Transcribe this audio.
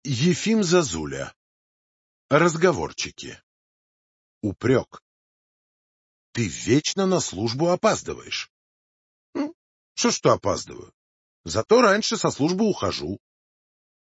Ефим Зозуля. Разговорчики. Упрек. Ты вечно на службу опаздываешь. Что опаздываю? Зато раньше со службы ухожу.